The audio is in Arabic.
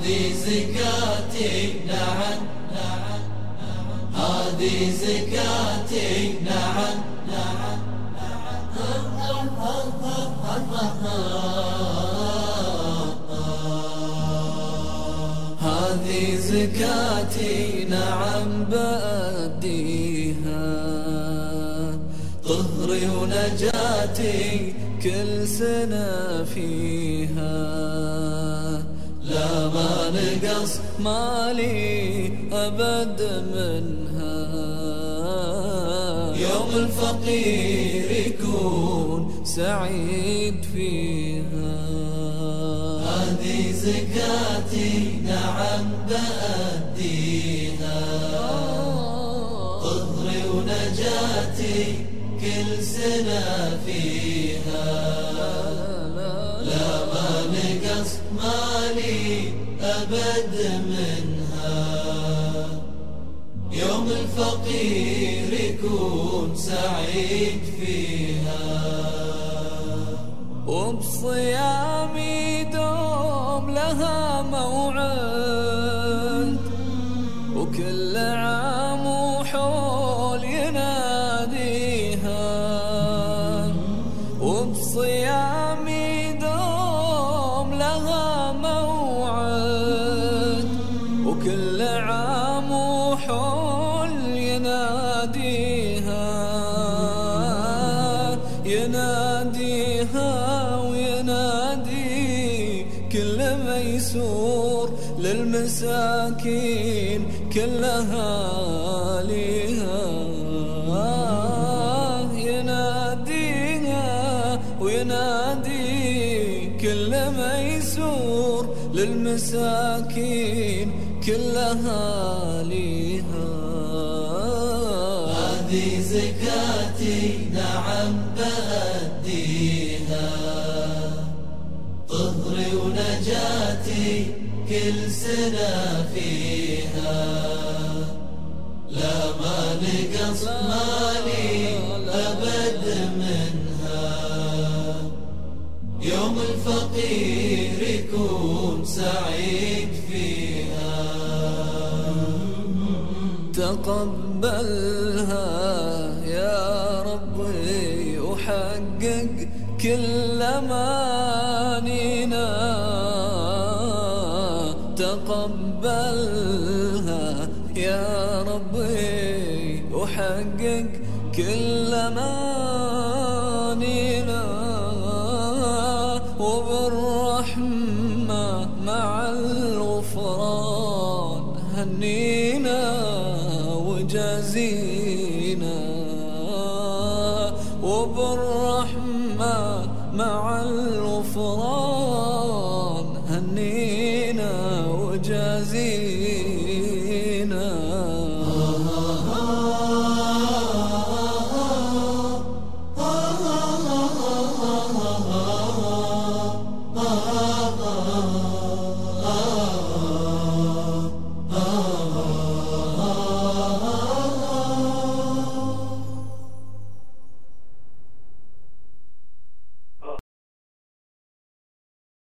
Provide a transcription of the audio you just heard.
هذه زكاتي نعم، هذه زكاتي نعم، هذه زكاتي نعم بأديها، طهري ونجاتي كل سنة فيها، لا ما نقص مالي أبد منها، يوم الفقير يكون سعيد فيها. هذه زكاتي نعم بأديها، طهري ونجاتي كل سنة فيها، لا ما نقص مالي أبد منها، يوم الفقير يكون سعيد فيها. وبصيامي دوم لها موعد، وكل عام وحول يناديها، وبصيامي دوم لها موعد، وكل عام وحول يناديها، يناديها وينادي كل ميسور للمساكين كل أهاليها، يناديها وينادي كل ميسور للمساكين كل أهاليها. هذه زكاتي نعم بأديها، طهري ونجاتي كل سنة فيها، لا ما نقص مالي أبد منها، يوم الفقير يكون سعيد فيها. تقبلها يا ربي وحقق كل أمانينا، تقبلها يا ربي وحقق كل أمانينا، وبالرحمة مع الغفران هنينا وجازينا، وبالرحمة مع الغفران